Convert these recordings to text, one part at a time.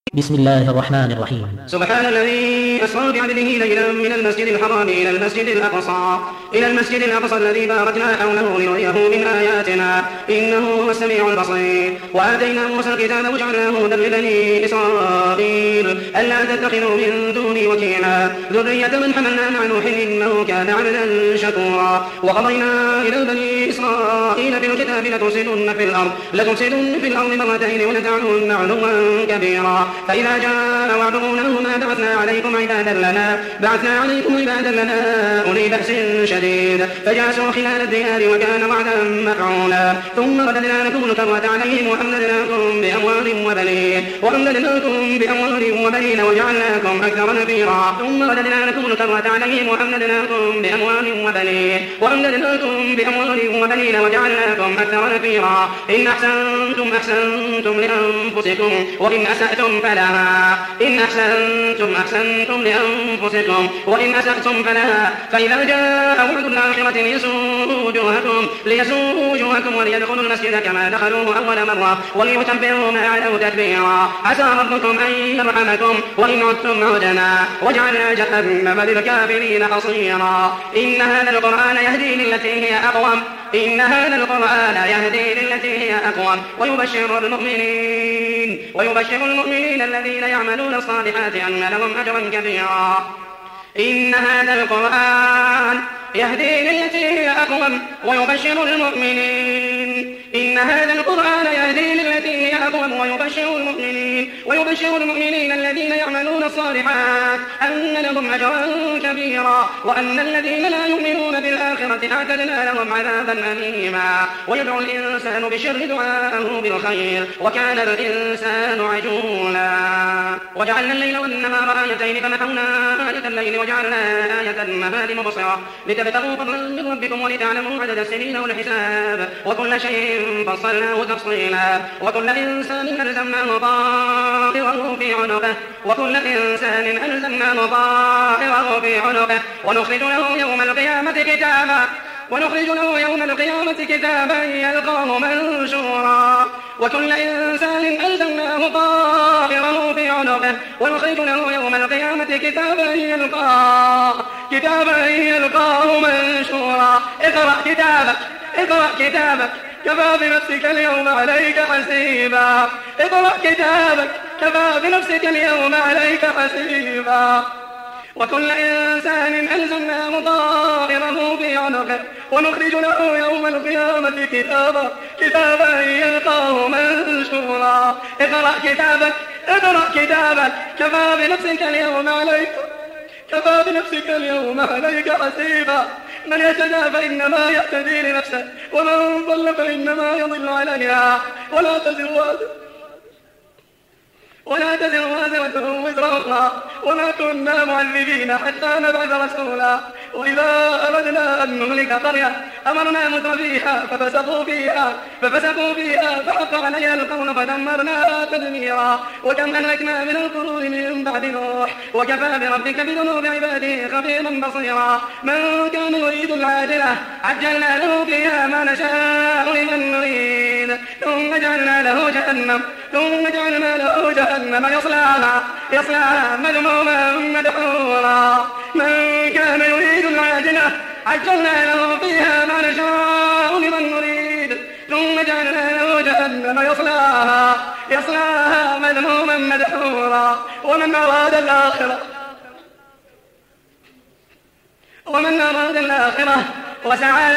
بسم الله الرحمن الرحيم. سبحان الذي أسرى بعبده ليلا من المسجد الحرام إلى المسجد الأقصى الذي باركنا حوله لنريه من آياتنا إنه هو السميع البصير. وآتينا موسى الكتاب وجعلناه هدى لبني إسرائيل ألا تتخذوا من دوني وكيلا ذرية من حملنا مع نوح إنه كان عبدا شكورا. وقضينا إلى بني إسرائيل في الكتاب لتفسدن في الأرض مرتين ولتعلن علوا كبيرا. فإذا جاء وعد أولاهما بعثنا عليكم عبادا لنا أولي بأس شديد فجاسوا خلال الديار وكان وعدا مفعولا. ثم رددنا لكم الكرة عليهم وأمددناكم بأموال وبنين وجعلناكم أكثر نفيرا. إن أحسنتم لأنفسكم وإن أسأتم فلها. فإذا جاء وعد الآخرة ليسوءوا وجوهكم وليدخلوا المسجد كما دخلوه أول مرة وليتبروا ما علوا تتبيرا. عسى ربكم أن يرحمكم وإن عدتم عدنا وجعلنا جهنم للكافرين حصيرا. إن هذا القرآن يهدي للتي هي أقوم ويبشر المؤمنين الذين يعملون الصالحات أن لهم أجرا كبيرا. إن هذا القرآن يهدي للتي هي أقوم ويبشر المؤمنين الذين يعملون الصالحات أن لهم أجرا كبيرا. وأن الذين لا يؤمنون بالآخرة أعتدنا لهم عذابا أليما. ويدعو الإنسان بالشر دعاءه بالخير وكان الإنسان عجولا. وجعلنا الليل والنهار آيتين فمحونا آية الليل وجعلنا آية النهار مبصرة لتبتغوا فضلا من ربكم ولتعلموا عدد السنين والحساب وكل شيء فصلناه تفصيلا. وكل إنسان ألزمناه طائره في عنقه ونخرج له يوم القيامة كتابا يلقاه منشورا. وكل إنسان ألزمناه طائره في عنقه ونخرج له يوم القيامة كتابا يلقاه منشورا. اقرأ كتابك كفى بنفسك اليوم عليك حسيبا. وكل إنسان ألزمناه طائره في عنقه ونخرج له يوم القيامة كتابا يلقاه منشورا. اقرأ كتابك كفى بنفسك اليوم عليك حسيبا. من اهتدى فإنما يهتدي لنفسه ومن ضل فإنما يضل عليها ولا تزر وازرة وزر أخرى وما كنا معذبين حتى نبعث رسولا. وإذا أردنا أن نهلك قرية أمرنا مترفيها ففسقوا فيها فحق عليها القول فدمرناها تدميرا. وكم أهلكنا من القرون من بعد نوح وكفى بربك بذنوب عباده خبيرا بصيرا. من كان يريد العاجلة عجلنا له فيها ما نشاء لمن نريد ثم جعلنا له جهنم يصلاها مذموما مدحورا. من كان يريد العاجلة عجلنا له فيها ما نشاء لمن نريد ثم جعلنا له جهنم يصلاها مذموما مدحورا. ومن أراد الآخرة وسعى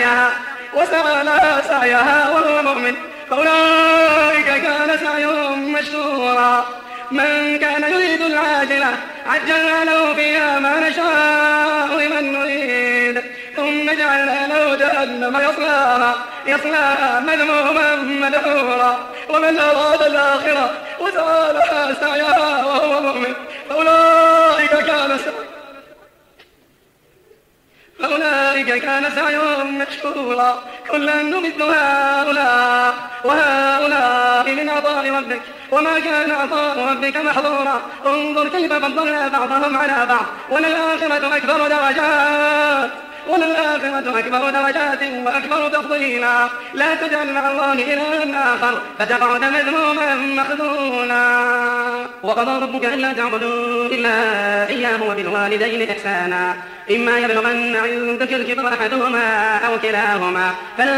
لها سعيها وهو مؤمن فأولئك كان سعيهم مشكورا. من كان يريد العاجلة عجلنا له فيها ما نشاء لمن نريد ثم جعلنا له جهنم يصلاها مذموما مدحورا. ومن أراد الآخرة وسعى لها سعيها وهو مؤمن فأولئك كان سعيهم مشكورا. كلا نمد وهؤلاء من عطاء ربك وما كان عطاء ربك محظورا. انظر كيف فضلنا بعضهم على بعض وللآخرة أكبر درجات وللآخرة أكبر درجات وأكبر تفضيلا. لا تجعل مع الله إلها آخر فتقعد مذموما مخذولا. وقضى ربك ألا تعبدوا إلا إياه وبالوالدين إحسانا إما يبلغن عندك الكبر أحدهما أو كلاهما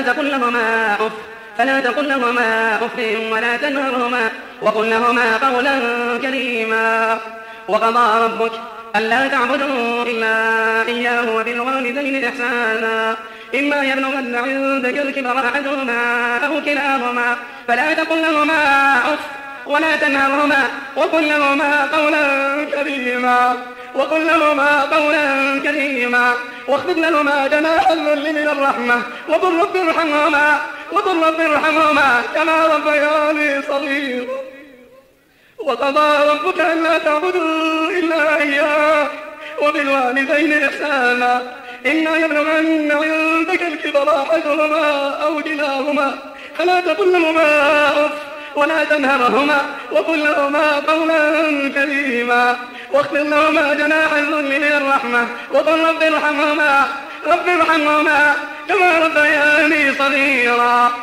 فلا تقل لهما أف ولا تنهرهما وقل لهما قولا كريما. وقضى ربك ألا تعبدوا إلا إياه وبالوالدين إحسانا إما يبلغن عندك الكبر أحدهما أو كلاهما فلا تقل لهما أف ولا تنهرهما وقل لهما قولا كريما. واخفض لهما جناح الذل من الرحمة وقل رب ارحمهما كما ربياني صغيرا. وقضى ربك ألا تعبدوا إلا إياه وبالوالدين إحسانا إما يبلغن عندك الكبر أحدهما أو كلاهما فلا تقل لهما أف ولا تنهرهما وقل لهما قولا كريما. واخفض لهما جناح الذل من الرحمة وقل رب ارحمهما كما ربياني صغيرا.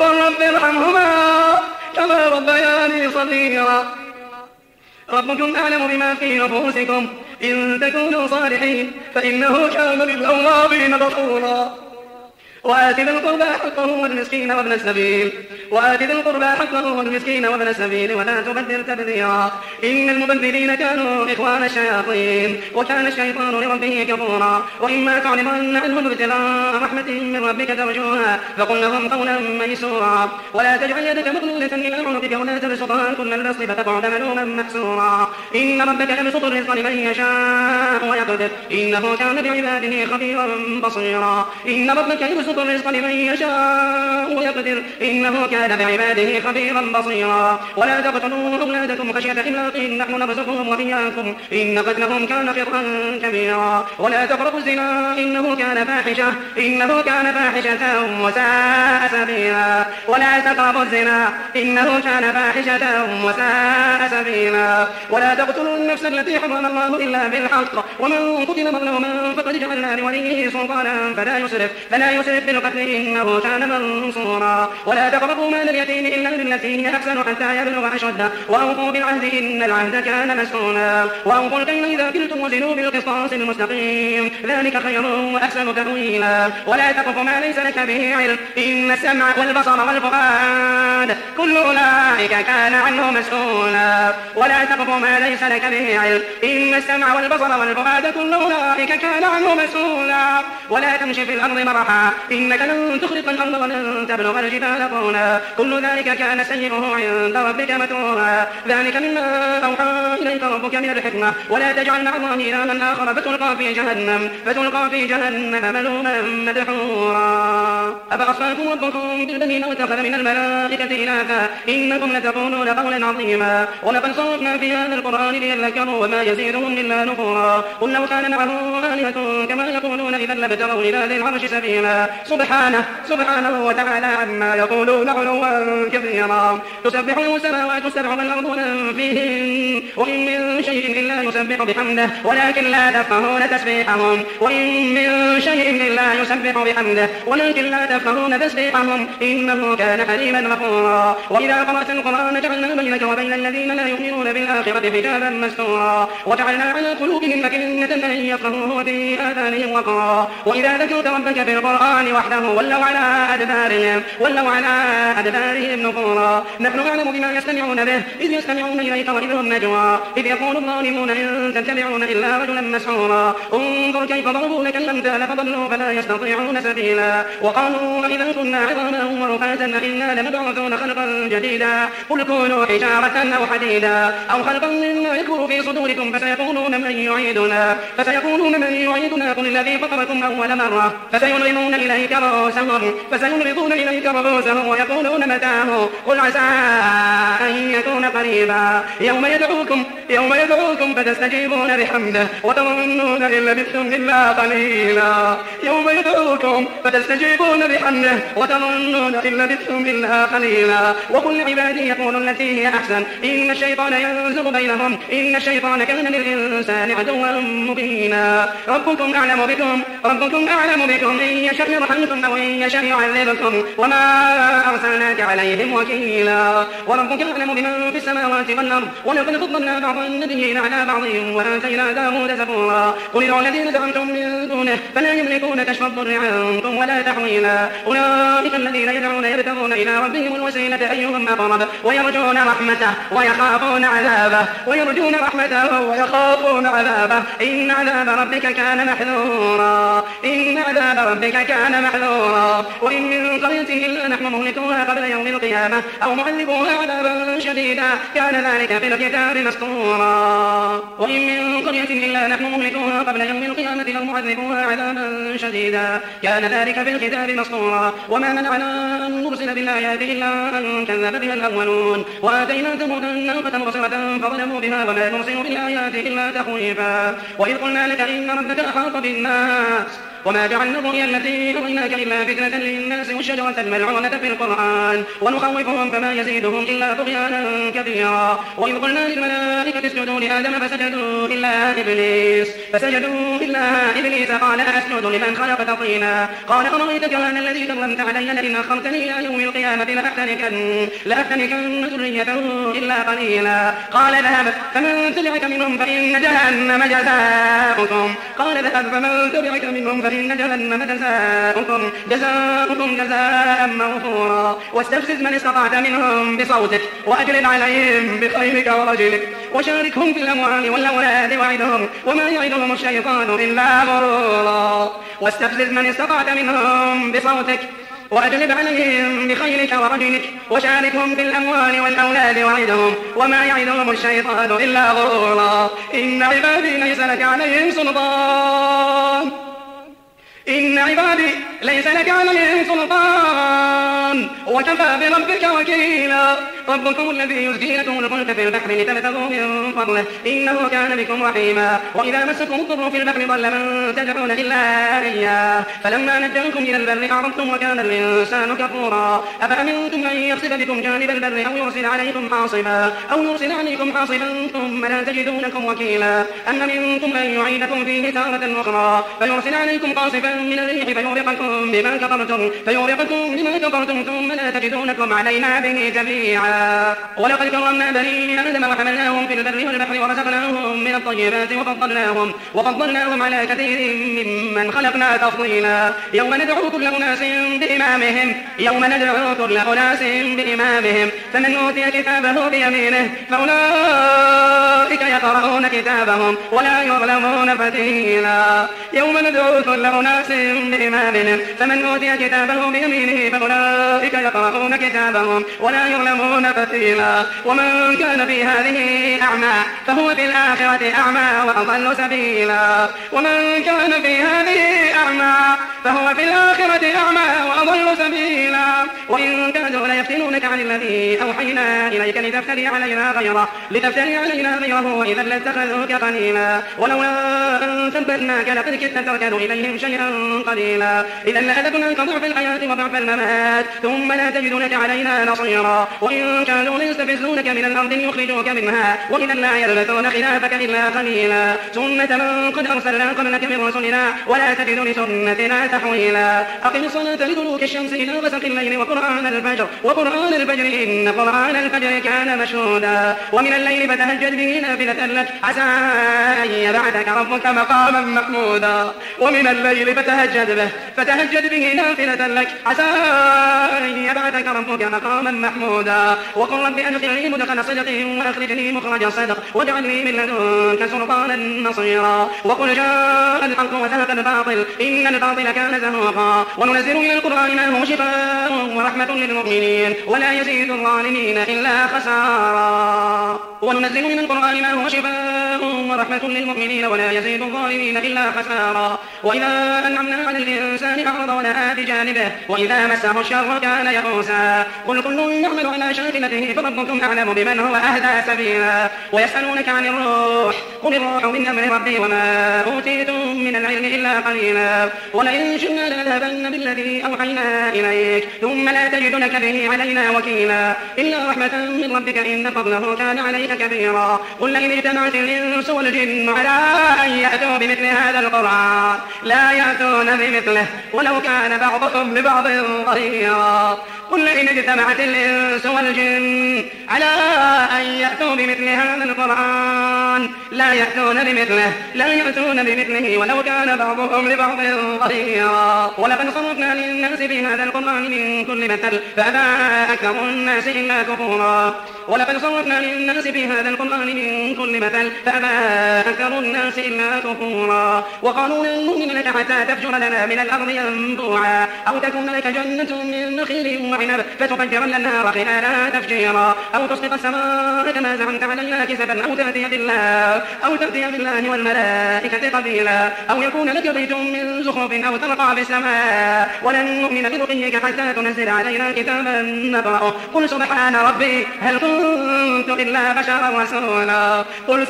ربكم أعلم بما في نفوسكم إن تكونوا صالحين فإنه كان للأوابين غفورا. وآت ذي القربى حقه والمسكين وابن السبيل ولا تبذر تبذيرا إن المبذرين كانوا إخوان الشياطين وكان الشيطان لربه كفورا. وإما تعرضن عنهم ابتغاء رحمة من ربك ترجوها فقل لهم قولا ميسورا. ولا تجعل يدك مغلولة إلى عنقك ولا تبسطها كل البسط فتقعد ملوما محسورا. إن ربك يبسط الرزق لمن يشاء ويقدر إنه كان بعباده خبيرا بصيرا. إنه كان بعباده خبيرا بصيرا. ولا تقتلوا أولادكم خشية إملاق نحن نرزقهم وإياكم إن قتلهم كان خطأ كبيرا. ولا تقربوا الزنا إنه كان فاحشة وساء سبيلا. ولا تقربوا الزنا إنه كان فاحشة وساء سبيلا. ولا تقتلوا النفس التي حرم الله إلا بالحق ومن قتل مظلوما فقد جعلنا لوليه سلطانا فلا يسرف بالقتل إنه كان منصورا. ولا تقربوا مال اليتيم إلا بالتي هي أحسن حتى يبلغ أشده وأوفوا بالعهد إن العهد كان مسؤولا. وأوفوا الكيل إذا كلتم وزنوا بالقسطاس المستقيم ذلك خير وأحسن تأويلا. ولا تقف ما ليس لك به علم إن السمع والبصر والفؤاد كل أولئك كان عنه مسؤولا. ولا تقف ما ليس لك به علم إن السمع والبصر والفؤاد كل أولئك كان عنه مسؤولا. ولا تمشي في الأرض مرحا إنك لن تخرق الأرض ولن تبلغ الجبال طولا كل ذلك كان سيئه عند ربك مكروها. ذلك مما أوحى إليك ربك من الحكمة. ولا تجعل مع الله إلها آخر فتلقى في جهنم ملوما مدحورا. أفأصفاكم ربكم بالبنين واتخذ من الملائكة إناثا إنكم لتقولون قولا عظيما. ولقد صرفنا في هذا القرآن ليذكروا وما يزيدهم إلا نفورا. قل لو كان معه آلهة كما يقولون إذا لابتغوا إلى ذي العرش سبيلا. سبحانه وتعالى عما يقولون علوا كبيرا. تسبح له السماوات السبع والأرض ومن فيهن وإن من شيء إلا يسبح بحمده ولكن لا تفقهون تسبيحهم إنه كان حليما غفورا. وإذا قرأت القرآن جعلنا بينك وبين الذين لا يؤمنون بالآخرة حجابا مستورا. وجعلنا على قلوبهم أكنة أن يفقهوه وفي آذانهم وقرا. وإذا ذكرت ربك في القرآن وحده ولوا على أدبارهم نفورا. نحن نعلم بما يستمعون به إذ يستمعون إليك وإذ هم نجوى إذ يقول الظالمون إن تتبعون إلا رجلا مسحورا. انظر كيف ضربوا لك الأمثال فضلوا فلا يستطيعون سبيلا. وقالوا إذا كنا عظاما ورفاتا إنا لمبعوثون خلقا جديدا. قل كونوا حجارة أو حديدا أو خلقا مما يكبر في صدوركم فسيقولون من يعيدنا قل الذي فطركم أول مرة فسينغضون إليك رؤوسهم ويقولون متاه قل عسى أن يكون قريبا. يوم يدعو يدعوكم فتستجيبون بحمده وتظنون إن لبثتم إلا قليلا. يوم يدعوكم فتستجيبون بحمده وتظنون إن لبثتم إلا قليلا. وقل لعبادي يقولوا التي هي أحسن إن الشيطان ينزغ بينهم إن الشيطان كان للإنسان عدوا مبينا. ربكم أعلم بكم إن يشاء يرحمكم أو إن يشاء يعذبكم وما أرسلناك عليهم وكيلا. وربك أعلم بمن في السماوات والأرض ولقد فضلنا بعض النبيين على بعض وآتينا داود زبورا. قل ادعوا الذين زعمتم من دونه فلا يملكون كشف الضر عنكم ولا تحويلا. أولئك الذين يدعون يبتغون إلى ربهم الوسيلة أيهم أقرب ويرجون رحمته ويخافون عذابه إن عذاب ربك كان محذورا. وإن من قرية إلا نحن مهلكوها قبل يوم القيامة أو معذبوها عذابا شديدا كان ذلك في الكتاب مسطورا. وإن من قرية إلا نحن مهلكوها قبل يوم القيامة أو معذبوها عذابا شديدا كان ذلك في الكتاب مسطورا. وما منعنا أن نرسل بالآيات إلا أن كذب بها الأولون وآتينا ثمود الناقة مبصرة فظلموا بها وما نرسل بالآيات إلا تخويفا. وإذ قلنا لك إن ربك أحاط بالناس وما جعلنا الرؤيا التي أريناك إلا فتنة للناس والشجرة الملعونة في القرآن ونخوفهم فما يزيدهم إلا طغيانا كبيرا. وإذ قلنا للملائكة اسجدوا لآدم فسجدوا إلا إبليس قال أسجد لمن خلقت طينا قال أرأيتك هذا الذي كرمت علي لئن أخرتني إلى يوم القيامة لأحتنكن ذريته إلا قليلا. قال ذهب فمن تبعك منهم فإن جهنم جزاؤكم جزاء موفورا. واستفزز من استطعت منهم بصوتك وأجلب عليهم بخيلك ورجلك وشاركهم في الأموال والأولاد وعدهم وما يعدهم الشيطان إلا غرورا. واستفزز من استطعت منهم بصوتك وأجلب عليهم بخيلك ورجلك وشاركهم في الأموال والأولاد وعدهم وما يعدهم الشيطان إلا غرورا. إن عبادي ليس لك عليهم سلطان وكفى بربك وكيلا. ربكم الذي يزجي لكم الفلك في البحر لتبتغوا من فضله إنه كان بكم رحيما. وإذا مسكم الضر في البحر ضل من تدعون إلا إياه فلما نجاكم إلى البر أعرضتم وكان الإنسان كفورا. أفأمنتم أن يخسف بكم جانب البر أو يرسل عليكم حاصبا ثم لا تجدوا لكم وكيلا. أم أمنتم أن يعيدكم فيه تارة أخرى فيرسل عليكم قاصفا من الريح فيغرقكم بما كفرتم ثم لا تجدوا لكم علينا به تبيعا. ولقد كرمنا بني آدم وحملناهم في البر والبحر ورزقناهم من الطيبات وفضلناهم على كثير ممن خلقنا تفضيلا. يوم ندعو كل أناس بإمامهم فمن أوتي كتابه بيمينه فأولئك يقرؤون كتابهم ولا يظلمون فتيلا. يوم ندعو كل أناس بإمامهم فمن أوتي كتابه بيمينه فأولئك يقرؤون كتابهم ولا يظلمون فتيلا. ومن كان في هذه أعمى فهو في الآخرة أعمى وأضل سبيلا. وإن كادوا ليفتنونك عن الذي أوحينا إليك لتفتري علينا غيره وإذا لاتخذوك قليلا. ولولا أن ثبتناك لقد كدت تركن إليهم شيئا قليلا. إذا لأذقناك ضعف الحياة وضعف الممات ثم لا تجد لك علينا نصيرا. وإن كانوا ليستفزونك من الأرض ليخرجوك منها وإذا لا يلبثون خلافك إلا قليلا. سنة من قد أرسلنا قبلك من رسلنا ولا تجد لسنتنا تحويلا. أقم الصلاة لدلوك الشمس إلى غسق الليل وقرآن الفجر إن قرآن الفجر كان مشهودا. ومن الليل فتهجد به نافلة لك عسى أن يبعثك ربك مقاما محمودا. وقل رب أدخلني مدخل صدق وأخرجني مخرج صدق واجعلني من لدنك سلطانا نصيرا. وقل جاء الحق وزهق الباطل إن الباطل كان زهوقا. وننزل من القرآن ما هو شفاء ورحمة للمؤمنين ولا يزيد الظالمين إلا خسارا. وننزل من القرآن ما هو شفاء ورحمة للمؤمنين ولا يزيد الظالمين إلا خسارا. وإذا أنعمنا على الإنسان أعرض ونأى بجانبه وإذا مسه الشر كان يئوسا. قل كل يعمل على شاكلته فربكم أعلم بمن هو أهدى سبيلا. ويسألونك عن الروح قل الروح من أمر ربي وما أوتيتم من العلم إلا قليلا. ولئن شئنا لنذهبن بالذي أوحينا إليك ثم لا تجد لك به علينا وكيلا إلا رحمة من ربك إن فضله كان عليك كبيرا. قل لئن اجتمعت الإنس والجن على أن يأتوا بمثل هذا القرآن لا يأتون بمثله ولو كان بعضهم لبعض ظهيرا. قل لئن اجتمعت الإنس والجن على أن يأتوا بمثل هذا القرآن لا يأتون بمثله ولو كان بعضهم لبعض ظهيرا. ولقد صرفنا للناس في هذا القرآن من كل مثل فأبى أكثر الناس إلا كفورا. ولقد صرفنا للناس في هذا القرآن من كل مثل فأبى أكثر الناس إلا كفورا. وقالوا لن نؤمن لك حتى تفجر لنا من الأرض ينبوعا أو تكون لك جنة من نخيل وعنب فتفجر الأنهار خلالها تفجيرا أو تسقط السماء كما زعمت علينا كسفا أو تأتي بالله والملائكة قبيلا أو يكون لك بيت من زخرف أو ترقى بالسماء ولن نؤمن برقيك حتى تنزل علينا كتابا نقرأه. قل سبحان ربي هل كنت إلا بشرا رسولا.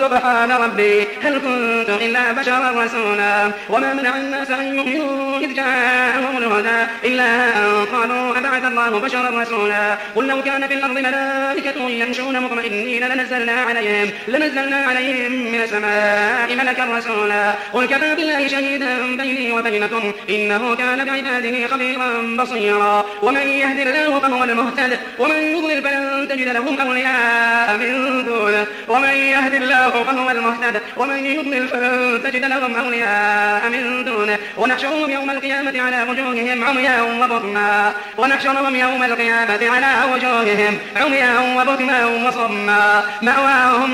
وما منع الناس أن يؤمنوا إذ جاءهم الهدى إلا أن قالوا أبعث الله بشرا رسولا. قل لو كان في الأرض ملائكة يمشون مطمئنين لنزلنا عليهم من السماء ملكا رسولا. قل كفى بالله شهيدا بيني وبينكم إنه كان بعباده خبيرا بصيرا. ومن يهد الله فهو المهتد ومن يضلل فلن تجد لهم أولياء من دونه. ونحشرهم يوم القيامة على وجوههم عميا وبكما وصما مأواهم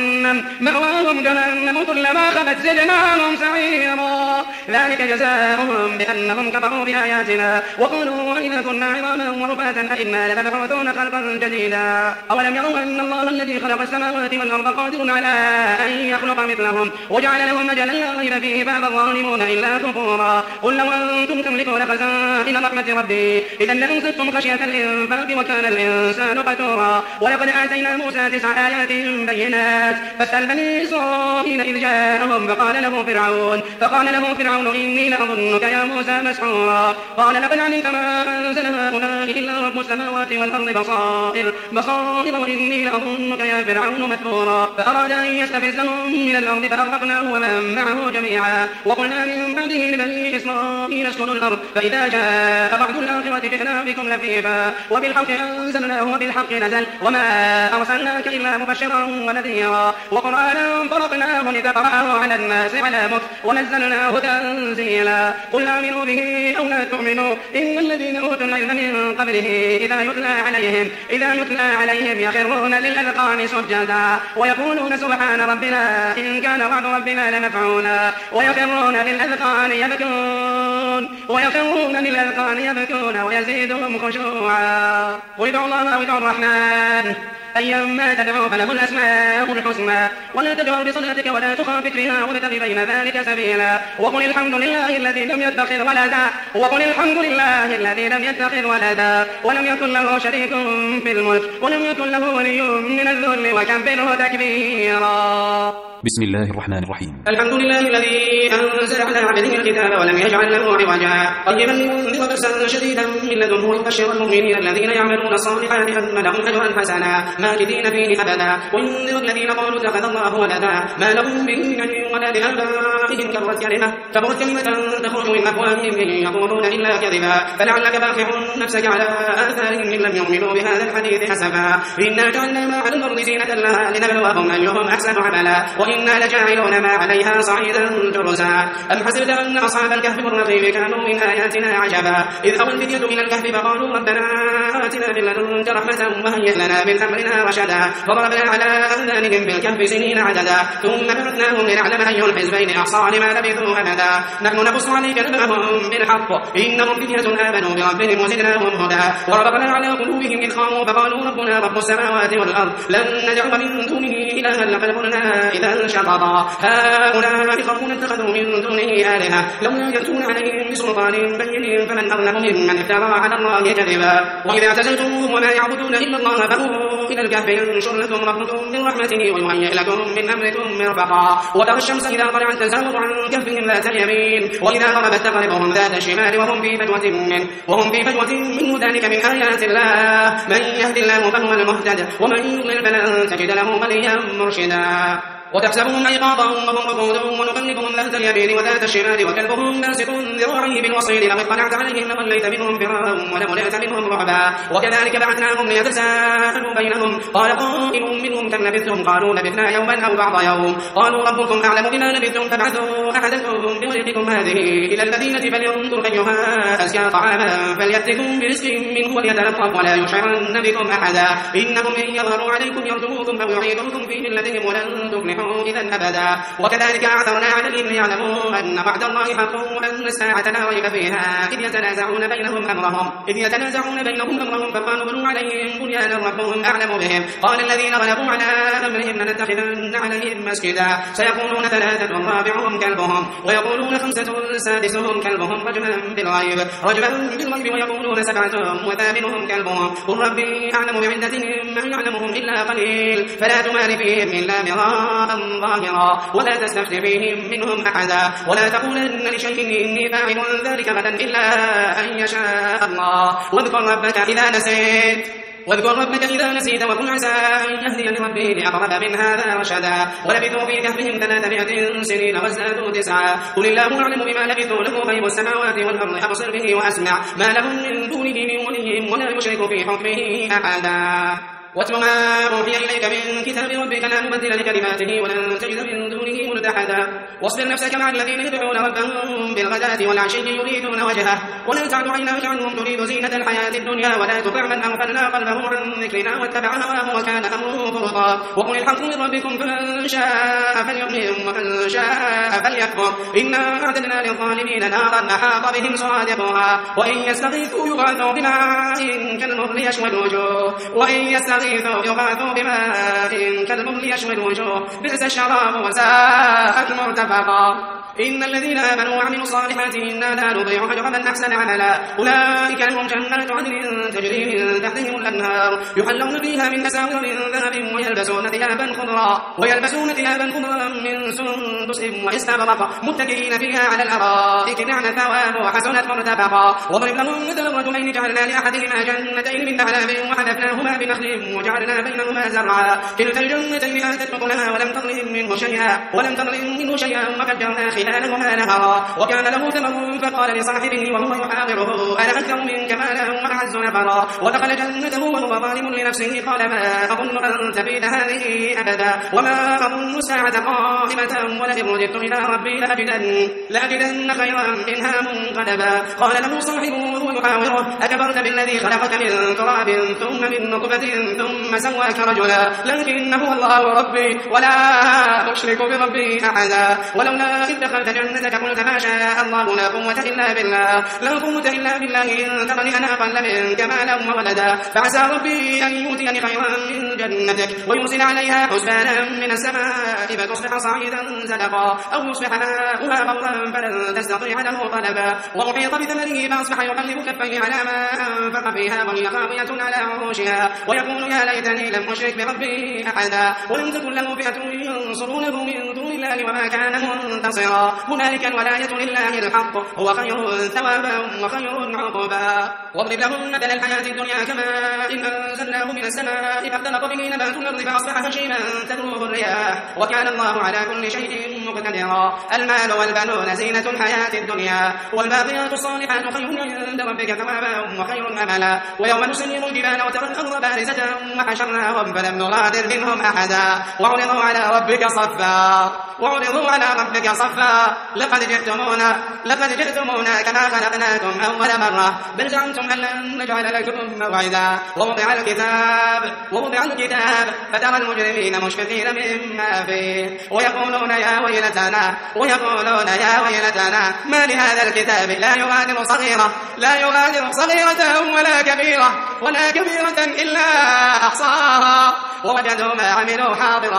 جهنم كلما خبت زدناهم سعيرا. ذلك جزاؤهم بأنهم كفروا بآياتنا وقالوا وإذا كنا عظاما ورفاتا أئنا لمبعوثون خلقا جديدا. أولم يروا أن الله الذي خلق السماوات والأرض قادر على أن يخلق مثلهم وجعل لهم أجلا لا ريب فيه فأبى الظالمون إلا كفورا. قل لو أنتم تملكون خزائن رحمة ربي إذا لأمسكتم خشية الإنفاق وكان الإنسان قتورا. ولقد آتينا موسى 9 آيات بينات فاسأل بني إسرائيل إذ جاءهم فقال له فرعون إني لأظنك يا موسى مسحورا. قال لقد علمت ما أنزل هؤلاء إلا رب السماوات والأرض بصائر وإني لأظنك يا فرعون مثبورا. فأراد أن يستفزهم من الأرض فأغرقناه ومن معه جميعا. وقلنا من بعده لبني إسرائيل اسكنوا الأرض فإذا جاء بعد الآخرة جئنا بكم لفيفا وبالحق أنزلناه وبالحق نزل وما أرسلناك إلا مبشرا ونذيرا. وقرآنا فرقناه لتقرأه على الناس على مكث ونزلناه تنزيلا. قل آمنوا به أو لا تؤمنوا إن الذين أوتوا العلم من قبله إذا يتلى عليهم يخرون للأذقان سجدا ويقولون سبحان ربنا إن كان وعد ربنا لمفعولا ويخرون للأذقان يبكون ويزيدهم خشوعا. قل ادعوا الله أو ادعوا الرحمن أيما تدعوا فله الأسماء الحسنى ولا تجهر بصلاتك ولا تخافت بها وابتغ بين ذلك سبيلا. وقل الحمد لله الذي لم يتخذ ولدا ولم يكن له شريك في الملك ولم يكن له ولي من الذل وكبره تكبيرا. بسم الله الرحمن الرحيم. الحمد لله الذي أنزل على عبده الكتاب ولم يجعل له عوجا قيما لينذر بأسا شديدا من لدنه ويبشر المؤمنين الذين يعملون الصالحات أن لهم أجرا حسنا ماكثين فيه أبدا وينذر الذين قالوا اتخذ الله ولدا ما لهم به من علم ولا لآبائهم كبرت كلمة تخرج من أفواههم إن يقولون إلا كذبا فلعلك باخع نفسك على آثارهم إن لم يؤمنوا بهذا الحديث حسبا. إنا جعلنا ما على الأرض زينة لها لنبلوهم أيهم أحسن عملا وإنا لجاعلون ما عليها صعيدا جرزا. أم حسبت أن أصحاب الكهف والرقيم كانوا من آياتنا عجبا إذ أوى الفتية إلى الكهف فقالوا ربنا آتنا من لدنك رحمة وهيئ لنا من أمرنا آياتنا رشدا فضربنا على آذانهم بالكهف سنين عددا ثم بعثناهم لنعلم أي الحزبين أحصى لما لبثوا أمدا نحن نقص عليك نبأهم بالحق إنهم فتية آمنوا بربهم وزدناهم هدى وربطنا على قلوبهم إذ قاموا فقالوا ربنا رب السماوات والأرض لن نجعل من دونه إلها لقد قلنا إذا شططا هؤلاء قوم اتخذوا من دونه آلهة لولا يأتون عليهم بسلطان بين فمن أظلم ممن افترى على الله كذبا وإذا اعتزلتموهم وما يعبدون إلا الله فأووا إلى الكهف ينشر لكم ربكم من رحمته ويهيئ لكم من أمركم مرفقا وترى الشمس إذا طلعت تزاور عن كهفهم ذات اليمين وإذا غربت تقرضهم ذات الشمال وهم في فجوة منه ذلك من آيات الله من يهد الله فهو المهتد ومن يضلل فلن تجد له وليا مرشدا وتحسبهم أيقاظا وهم رقود ونقلبهم ذات اليمين وذات الشمال وكلبهم باسط ذراعيه بالوصيد لو اطلعت عليهم لوليت منهم فرارا ولملئت منهم رعبا وكذلك بعثناهم ليتساءلوا بينهم قال قائل منهم كم لبثتم قالوا لبثنا يوما أو بعض يوم قالوا ربكم أعلم بما لبثتم فابعثوا أحدكم بورقكم هذه إلى المدينة فلينظر أيها أزكى طعاما فليأتكم برزق منه وليتلطف ولا يشعرن بكم أحدا إنهم إن يظهروا عليكم يرجموكم أو يعيدوكم في ملتهم ولن تفلحوا إذا أبدا وكذلك أعثرنا عليهم ليعلموا أن وعد الله حق وأن الساعة لا ريب فيها إذ يتنازعون بينهم أمرهم فقالوا بنوا عليهم بنيانا ربهم أعلم بهم قال الذين غلبوا على أمرهم لنتخذن عليهم مسجدا سيقولون ثلاثة رابعهم كلبهم ويقولون خمسة سادسهم كلبهم رجما بالغيب ويقولون سبعة وثامنهم كلبهم قل ربي أعلم بعدتهم ما يعلمهم إلا قليل فلا تمار فيهم إلا مراء ظاهرا ولا تستفت فيهم منهم أحدا ولا تقولن لشيء إني فاعل ذلك غدا إلا أن يشاء الله واذكر ربك إذا نسيت وقل عسى أن يهديني ربي لأقرب من هذا رشدا ولبثوا في كهفهم 300 سنين وازدادوا 9 قل الله أعلم بما لبثوا له غيب السماوات والأرض أبصر به وأسمع ما لهم من دونه من ولي ولا يشرك في حكمه أحدا واتل ما أوحي إليك من كتاب ربك لا مبدل لكلماته ولن تجد من دونه ملتحدا واصبر نفسك مع الذين يدعون ربهم بالغداة والعشي يريدون وجهه ولا تعد عيناك عنهم تريد زينة الحياة الدنيا ولا تطع من أغفلنا قلبه عن ذكرنا واتبع هواه وكان أمره فرطا وقل الحق من ربكم فمن شاء فليؤمن ومن شاء فليكفر إنا أعتدنا للظالمين نارا أحاط بهم سرادقها وإن يستغيثوا يغاثوا بماء كالمهل يشوي الوجوه يغاثوا بماء كالمهل يشوي الوجوه بئس الشراب وساءت مرتفقا إن الذين آمنوا وعملوا الصالحات إنا لا نضيع أجر من أحسن عملا أولئك لهم جنات عدن تجري من تحتهم الأنهار يحلون فيها من أساور من ذهب ويلبسون ثيابا خضرا من سندس واستبرق متكئين فيها على الأرائك نعم الثواب وحسنت مرتفقا واضرب لهم مثل الرجلين جعلنا لأحدهما جنتين من أعناب وحذفناهما بنخل وجعلنا بينهما زرعا كلتا الجنتين آتت أكلها ولم تظلم منه شيئا وفجرنا خلالهما نهرا وكان له ثمر فقال لصاحبه وهو يحاوره أنا أكثر منك مالا وأعز نفرا ودخل جنته وهو ظالم لنفسه قال ما أظن أن تبيد هذه أبدا وما أظن الساعة قائمة ولئن رددت إلى ربي لأجدن خيرا منها منقلبا قال له صاحبه وهو يحاوره أكبرت بالذي خلقك من تراب ثم من نطفة ثم سواك رجلا لكن هو الله ربي ولا أشرك بربي أحدا ولولا إذ دخلت جنتك قلت ما شاء الله لا قوة إلا بالله إن ترني أنا أقل منك مالا وولدا فعسى ربي أن يؤتيني خيرا من جنتك ويرسل عليها حسبانا من السماء فتصبح صعيدا زلقا أو يصبح ماؤها غورا فلن تستطيع له طلبا وأحيط بثمره فأصبح يقلب كفيه على ما أنفق فيها وهي خاوية على عروشها ويقول يا ليتني لم أشرك بربي أحدا ولم تكن له فئة ينصرونه من دون الله وما كان منتصرا هنالك الولاية لله الحق هو خير ثوابا وخير عقبا واضرب لهم مثل الحياة الدنيا كما إن أنزلناه من السماء فاختلط به نبات الأرض فأصبح هشيما تذروه الرياح وكان الله على كل شيء مقتدرا المال والبنون زينة الحياة الدنيا والباقيات الصالحات خير عند ربك ثوابا وخير أملا ويوم نسير الجبال وترى الأرض بارزة وحشرناهم فلم نغادر منهم أحدا وعرضوا على ربك ربك صفا وعرضوا على ربك صفا لقد جئتمونا كما خلقناكم أول مرة بل زعمتم أن لن نجعل لكم موعدا ووضع الكتاب فترى المجرمين مشفقين مما فيه ويقولون يا ويلتنا ما لهذا الكتاب لا يغادر صغيرة ولا كبيرة إلا أحصاها ووجدوا ما عملوا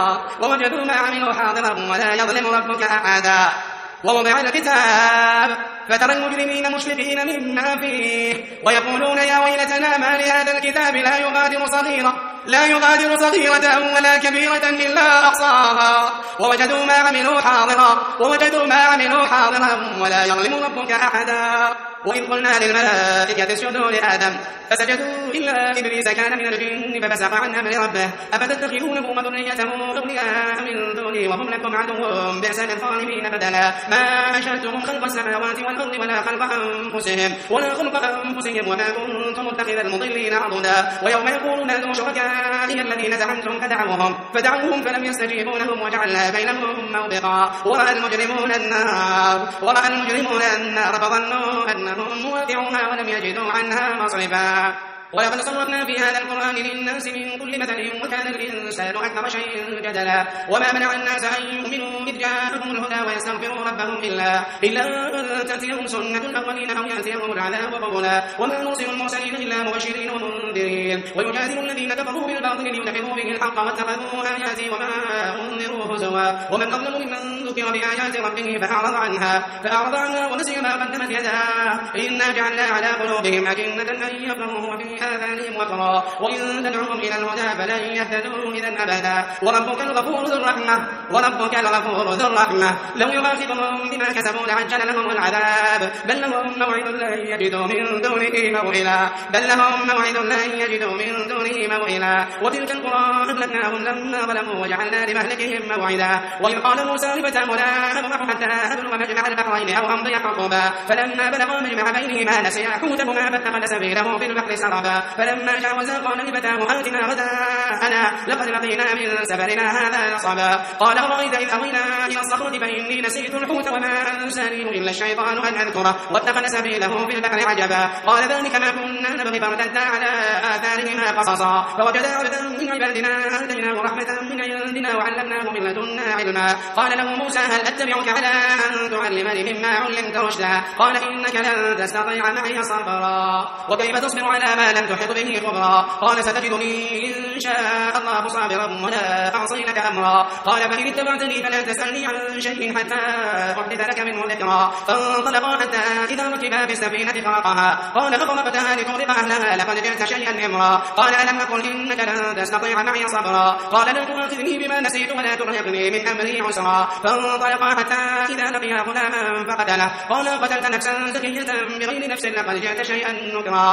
حاضرا ولا يظلم ربك أحدا ووضع الكتاب فترى المجرمين مشفقين مما فيه ويقولون يا ويلتنا ما لهذا الكتاب لا يغادر صغيرة ولا كبيرة إلا أحصاها ووجدوا ما عملوا حاضرا ولا يظلم ربك أحدا وإذ قلنا للملائكة اسجدوا لآدم فسجدوا إلا إبليس كان من الجن ففسق عن أمر ربه أفتتخذونه وذريته أولياء من دوني وهم لكم عدو بئس للظالمين بدلا ما أشهدتهم خلق السماوات والأرض ولا خلق أنفسهم وما كنتم متخذ المضلين عضدا ويوم يقولون نادوا شركائي الذين زعمتم فدعوهم فلم يستجيبوا لهم وجعلنا بينهم موبقا ورأى المجرمون النار فظنوا أنهم واقعوها ولم يجدوا عنها مصرفا ولقد صرفنا في هذا القرآن للناس من كل مثل وكان الإنسان أكثر شيء جدلا وما منع الناس أن يؤمنوا إذ جاءهم الهدى ويستغفروا ربهم إلا أن تأتيهم سنة الأولين أو يأتيهم العذاب قبلا وما نرسل المرسلين إلا مبشرين ومنذرين ويجادل الذين كفروا بالباطل ليدحضوا به الحق واتخذوا آياتي وما أنذروا هزوا ومن أظلم ممن ذكر بآيات ربه فأعرض عنها ونسي ما قدمت يداه إنا جعلنا على قلوبهم أكنة أن يفقهوا وفي آذانهم وقرا وإن تدعوهم إلى الهدى فلن يهتدوا إذا أبدا وربك الغفور ذو الرحمة لو يؤاخذهم بما كسبوا لعجل لهم العذاب بل لهم موعد لن يجدوا من دونه موئلا وتلك القرى أهلكناهم لما ظلموا وجعلنا لمهلكهم موعدا وإذ قال موسى لفتاه لا أبرح حتى أبلغ مجمع البحرين أو أمضي حقبا فلما بلغا مجمع بينهما نسيا حوتهما فاتخذ سبيله في البحر سربا فلما جاوزا قال لفتاه آتنا غداءنا لقد لقينا من سفرنا هذا نصبا قال أرأيت إذ أوينا إلى الصخرة فإني نسيت الحوت وما أنسانيه إلا الشيطان أن أذكره واتخذ سبيله في البحر عجبا قال ذلك ما كنا نبغي فارتدا على آثارهما قصصا فوجدا عبدا من عبادنا آتيناه رحمة من عندنا وعلمناه من لدنا علما قال له موسى هل أتبعك على أن تعلمني مما علمت رشدا قال إنك لن تستطيع معي صبرا وكيف تصبر على ما لم تحط به خبرا قال ستجدني إن شاء الله صابرا ولا أعصي لك أمرا قال فإن اتبعتني فلا تسألني عن شيء حتى أحدث لك منه ذكرا فانطلقا حتى إذا ركبا في السفينة خرقها قال أخرقتها لتغرق أهلها لقد جئت شيئا إمرا قال ألم أقل إنك لن تستطيع معي صبرا قال لا تؤاخذني بما نسيت ولا ترهقني من أمري عسرا فانطلقا حتى إذا لقيا غلاما فقتله قال قتلت نفسا زكية بغير نفس لقد جئت شيئا نكرا